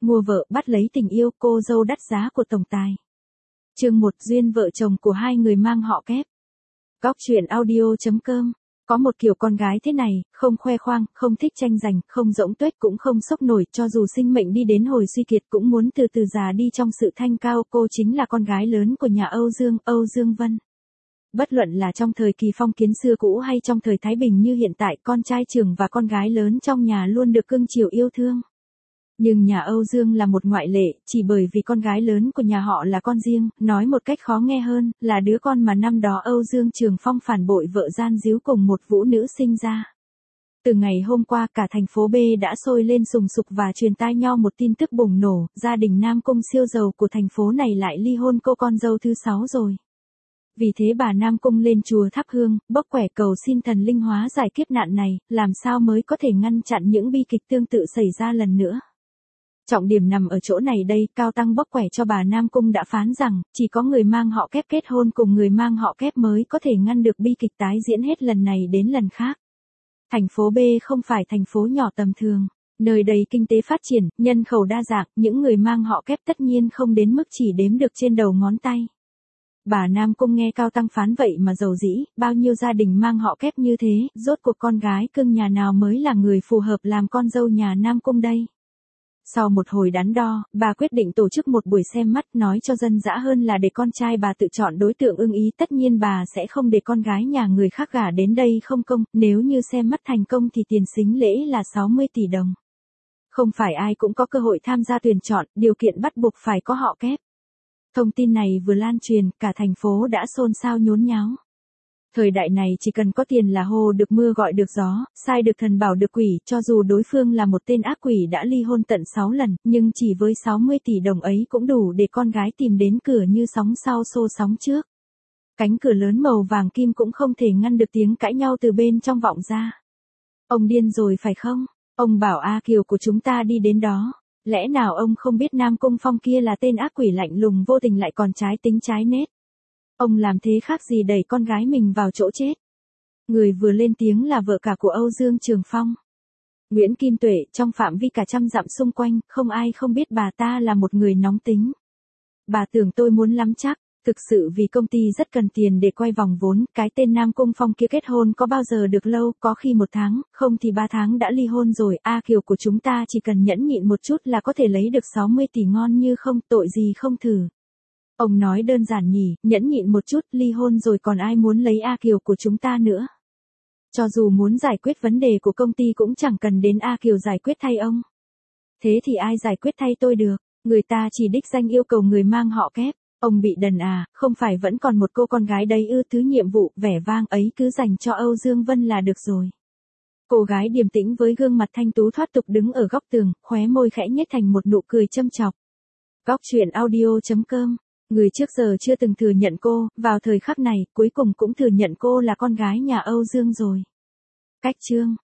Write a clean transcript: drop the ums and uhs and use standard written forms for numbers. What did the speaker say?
mua vợ bắt lấy tình yêu cô dâu đắt giá của tổng tài. Chương 1 duyên vợ chồng của hai người mang họ kép. Góc truyện audio.com. Có một kiểu con gái thế này, không khoe khoang, không thích tranh giành, không rỗng tuếch cũng không sốc nổi, cho dù sinh mệnh đi đến hồi suy kiệt cũng muốn từ từ già đi trong sự thanh cao. Cô chính là con gái lớn của nhà Âu Dương Vân. Bất luận là trong thời kỳ phong kiến xưa cũ hay trong thời Thái Bình như hiện tại, con trai trưởng và con gái lớn trong nhà luôn được cưng chiều yêu thương. Nhưng nhà Âu Dương là một ngoại lệ, chỉ bởi vì con gái lớn của nhà họ là con riêng, nói một cách khó nghe hơn, là đứa con mà năm đó Âu Dương Trường Phong phản bội vợ gian díu cùng một vũ nữ sinh ra. Từ ngày hôm qua cả thành phố B đã sôi lên sùng sục và truyền tai nhau một tin tức bùng nổ, gia đình Nam Cung siêu giàu của thành phố này lại ly hôn cô con dâu thứ 6 rồi. Vì thế bà Nam Cung lên chùa thắp hương, bốc quẻ cầu xin thần linh hóa giải kiếp nạn này, làm sao mới có thể ngăn chặn những bi kịch tương tự xảy ra lần nữa. Trọng điểm nằm ở chỗ này đây, Cao Tăng bốc quẻ cho bà Nam Cung đã phán rằng, chỉ có người mang họ kép kết hôn cùng người mang họ kép mới có thể ngăn được bi kịch tái diễn hết lần này đến lần khác. Thành phố B không phải thành phố nhỏ tầm thường, nơi đây kinh tế phát triển, nhân khẩu đa dạng, những người mang họ kép tất nhiên không đến mức chỉ đếm được trên đầu ngón tay. Bà Nam Cung nghe Cao Tăng phán vậy mà dầu dĩ, bao nhiêu gia đình mang họ kép như thế, rốt cuộc con gái cưng nhà nào mới là người phù hợp làm con dâu nhà Nam Cung đây. Sau một hồi đắn đo, bà quyết định tổ chức một buổi xem mắt, nói cho dân dã hơn là để con trai bà tự chọn đối tượng ưng ý. Tất nhiên bà sẽ không để con gái nhà người khác gả đến đây không công, nếu như xem mắt thành công thì tiền sính lễ là 60 tỷ đồng. Không phải ai cũng có cơ hội tham gia tuyển chọn, điều kiện bắt buộc phải có họ kép. Thông tin này vừa lan truyền, cả thành phố đã xôn xao nhốn nháo. Thời đại này chỉ cần có tiền là hô được mưa gọi được gió, sai được thần bảo được quỷ, cho dù đối phương là một tên ác quỷ đã ly hôn tận 6 lần, nhưng chỉ với 60 tỷ đồng ấy cũng đủ để con gái tìm đến cửa như sóng sau xô sóng trước. Cánh cửa lớn màu vàng kim cũng không thể ngăn được tiếng cãi nhau từ bên trong vọng ra. Ông điên rồi phải không? Ông bảo A Kiều của chúng ta đi đến đó. Lẽ nào ông không biết Nam Cung Phong kia là tên ác quỷ lạnh lùng vô tình lại còn trái tính trái nết? Ông làm thế khác gì đẩy con gái mình vào chỗ chết? Người vừa lên tiếng là vợ cả của Âu Dương Trường Phong. Nguyễn Kim Tuệ, trong phạm vi cả trăm dặm xung quanh, không ai không biết bà ta là một người nóng tính. Bà tưởng tôi muốn lắm chắc, thực sự vì công ty rất cần tiền để quay vòng vốn, cái tên Nam Cung Phong kia kết hôn có bao giờ được lâu, có khi 1 tháng, không thì 3 tháng đã ly hôn rồi. A Kiều của chúng ta chỉ cần nhẫn nhịn một chút là có thể lấy được 60 tỷ ngon như không, tội gì không thử. Ông nói đơn giản nhỉ, nhẫn nhịn một chút, ly hôn rồi còn ai muốn lấy A Kiều của chúng ta nữa. Cho dù muốn giải quyết vấn đề của công ty cũng chẳng cần đến A Kiều giải quyết thay ông. Thế thì ai giải quyết thay tôi được, người ta chỉ đích danh yêu cầu người mang họ kép. Ông bị đần à, không phải vẫn còn một cô con gái đấy ư? Thứ nhiệm vụ vẻ vang ấy cứ dành cho Âu Dương Vân là được rồi. Cô gái điềm tĩnh với gương mặt thanh tú thoát tục đứng ở góc tường, khóe môi khẽ nhếch thành một nụ cười châm chọc. Góc truyện audio.com. Người trước giờ chưa từng thừa nhận cô, vào thời khắc này, cuối cùng cũng thừa nhận cô là con gái nhà Âu Dương rồi. Cách chương